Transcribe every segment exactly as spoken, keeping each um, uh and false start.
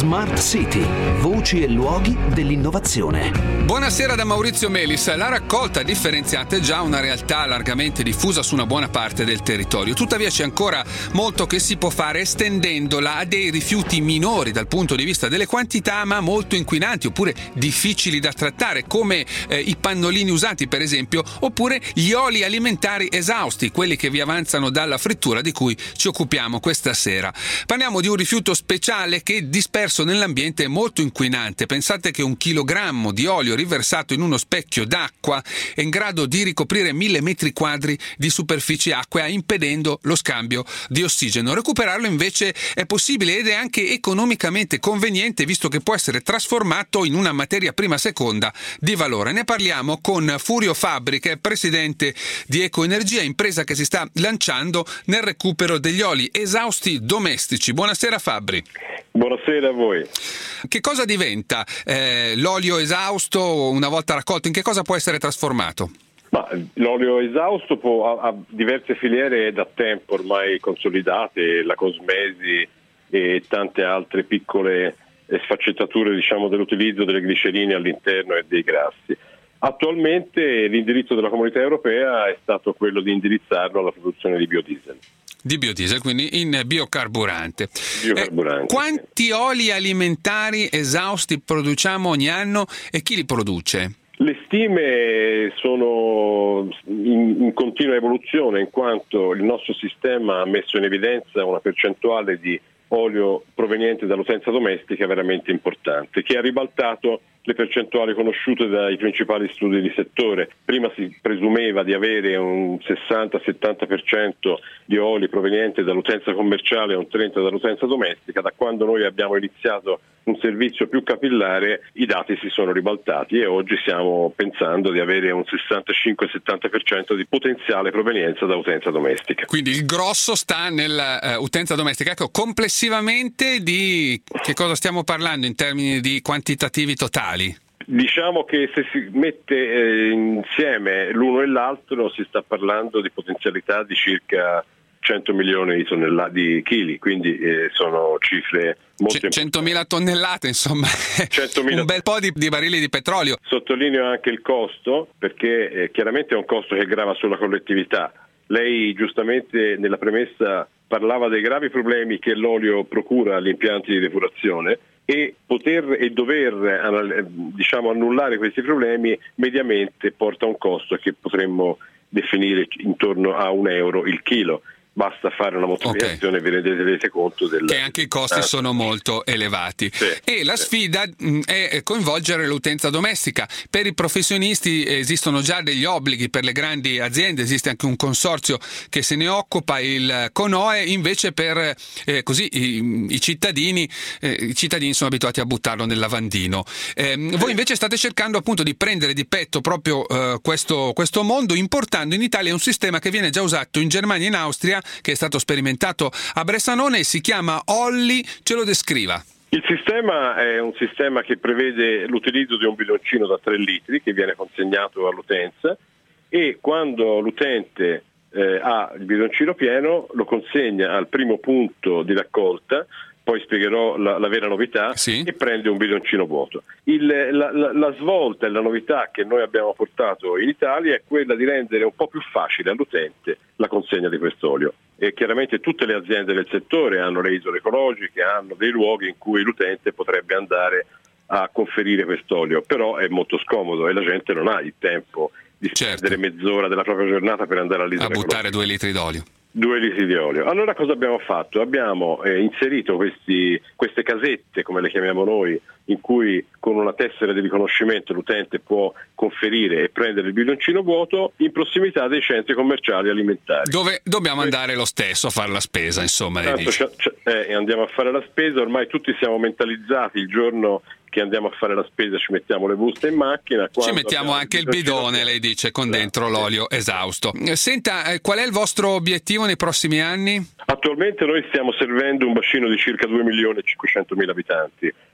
Smart City, voci e luoghi dell'innovazione. Buonasera da Maurizio Melis. La raccolta differenziata è già una realtà largamente diffusa su una buona parte del territorio. Tuttavia c'è ancora molto che si può fare estendendola a dei rifiuti minori dal punto di vista delle quantità, ma molto inquinanti oppure difficili da trattare, come eh, i pannolini usati per esempio, oppure gli oli alimentari esausti, quelli che vi avanzano dalla frittura di cui ci occupiamo questa sera. Parliamo di un rifiuto speciale che disperso nell'ambiente è molto inquinante. Pensate che un chilogrammo di olio riversato in uno specchio d'acqua è in grado di ricoprire mille metri quadri di superficie acquea, impedendo lo scambio di ossigeno. Recuperarlo invece è possibile ed è anche economicamente conveniente, visto che può essere trasformato in una materia prima seconda di valore. Ne parliamo con Furio Fabbri, che è presidente di Ecoenergia, impresa che si sta lanciando nel recupero degli oli esausti domestici. Buonasera Fabbri. Buonasera a voi. Che cosa diventa eh, l'olio esausto una volta raccolto? In che cosa può essere trasformato? Ma l'olio esausto può, ha, ha diverse filiere da tempo ormai consolidate, la cosmesi e tante altre piccole sfaccettature, diciamo, dell'utilizzo delle glicerine all'interno e dei grassi. Attualmente l'indirizzo della Comunità Europea è stato quello di indirizzarlo alla produzione di biodiesel. Di biodiesel, quindi in biocarburante. biocarburante eh, quanti sì. oli alimentari esausti produciamo ogni anno e chi li produce? Le stime sono in, in continua evoluzione, in quanto il nostro sistema ha messo in evidenza una percentuale di olio proveniente dall'utenza domestica veramente importante, che ha ribaltato le percentuali conosciute dai principali studi di settore. Prima si presumeva di avere un sessanta settanta per cento di oli proveniente dall'utenza commerciale e un trenta per cento dall'utenza domestica. Da quando noi abbiamo iniziato un servizio più capillare i dati si sono ribaltati e oggi stiamo pensando di avere un sessantacinque settanta per cento di potenziale provenienza da utenza domestica. Quindi il grosso sta nell'utenza uh, domestica. Ecco, complessivamente di che cosa stiamo parlando in termini di quantitativi totali? Diciamo che se si mette eh, insieme l'uno e l'altro si sta parlando di potenzialità di circa cento milioni di tonnellate di chili, quindi eh, sono cifre molto C- centomila tonnellate, insomma, centomila un bel po' di, di barili di petrolio. Sottolineo anche il costo, perché eh, chiaramente è un costo che grava sulla collettività. Lei giustamente nella premessa parlava dei gravi problemi che l'olio procura agli impianti di depurazione, e poter e dover diciamo annullare questi problemi mediamente porta a un costo che potremmo definire intorno a un euro il chilo. Basta fare una moltiplicazione okay. e vi rendete conto del... che anche i costi ah. sono molto elevati. Sì, e la sì. sfida mh, è coinvolgere l'utenza domestica. Per i professionisti esistono già degli obblighi, per le grandi aziende esiste anche un consorzio che se ne occupa, il CONOE. Invece per eh, così i, i cittadini eh, i cittadini sono abituati a buttarlo nel lavandino. Eh, sì. Voi invece state cercando appunto di prendere di petto proprio eh, questo, questo mondo, importando in Italia un sistema che viene già usato in Germania e in Austria, che è stato sperimentato a Bressanone e si chiama Olli. Ce lo descriva. Il sistema è un sistema che prevede l'utilizzo di un bidoncino da tre litri che viene consegnato all'utenza, e quando l'utente eh, ha il bidoncino pieno lo consegna al primo punto di raccolta. Poi spiegherò la, la vera novità, sì. E prende un bidoncino vuoto. Il, la, la, la svolta e la novità che noi abbiamo portato in Italia è quella di rendere un po' più facile all'utente la consegna di quest'olio. E chiaramente tutte le aziende del settore hanno le isole ecologiche, hanno dei luoghi in cui l'utente potrebbe andare a conferire quest'olio, però è molto scomodo e la gente non ha il tempo di certo. spendere mezz'ora della propria giornata per andare all'isola a buttare ecologica. due litri d'olio. Due litri di olio. Allora cosa abbiamo fatto? Abbiamo eh, inserito questi, queste casette, come le chiamiamo noi, in cui con una tessera di riconoscimento l'utente può conferire e prendere il bidoncino vuoto in prossimità dei centri commerciali alimentari. Dove dobbiamo andare lo stesso a fare la spesa, insomma. Tanto c'è, c'è, eh, andiamo a fare la spesa, ormai tutti siamo mentalizzati, il giorno che andiamo a fare la spesa ci mettiamo le buste in macchina. Ci mettiamo anche il bidone, lei dice, con dentro sì. l'olio esausto. Senta, qual è il vostro obiettivo nei prossimi anni? Attualmente noi stiamo servendo un bacino di circa due milioni e cinquecentomila abitanti.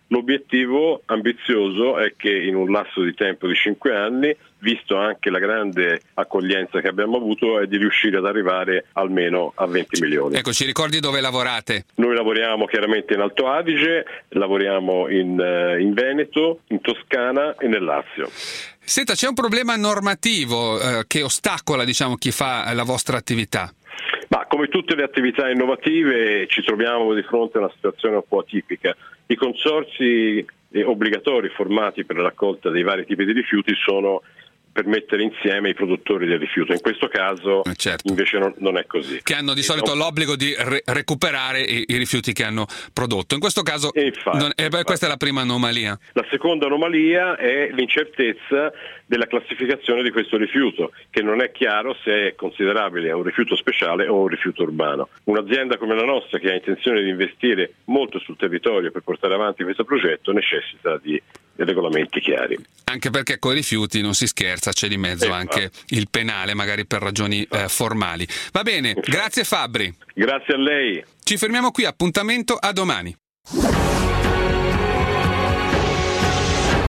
L'obiettivo ambizioso è che in un lasso di tempo di cinque anni, visto anche la grande accoglienza che abbiamo avuto, è di riuscire ad arrivare almeno a venti milioni. Ecco, ci ricordi dove lavorate? Noi lavoriamo chiaramente in Alto Adige, lavoriamo in, in Veneto, in Toscana e nel Lazio. Senta, c'è un problema normativo eh, che ostacola, diciamo, chi fa la vostra attività? Ma come tutte le attività innovative ci troviamo di fronte a una situazione un po' atipica. I consorzi obbligatori formati per la raccolta dei vari tipi di rifiuti sono per mettere insieme i produttori del rifiuto. In questo caso eh certo. invece non, non è così. Che hanno di solito non... l'obbligo di re- recuperare i, i rifiuti che hanno prodotto. In questo caso infatti, non, eh, beh, questa è la prima anomalia. La seconda anomalia è l'incertezza della classificazione di questo rifiuto, che non è chiaro se è considerabile un rifiuto speciale o un rifiuto urbano. Un'azienda come la nostra, che ha intenzione di investire molto sul territorio per portare avanti questo progetto, necessita di regolamenti chiari. Anche perché con i rifiuti non si scherza, c'è di mezzo eh, anche ah. il penale, magari per ragioni eh, formali. Va bene, grazie Fabbri. Grazie a lei. Ci fermiamo qui, appuntamento a domani.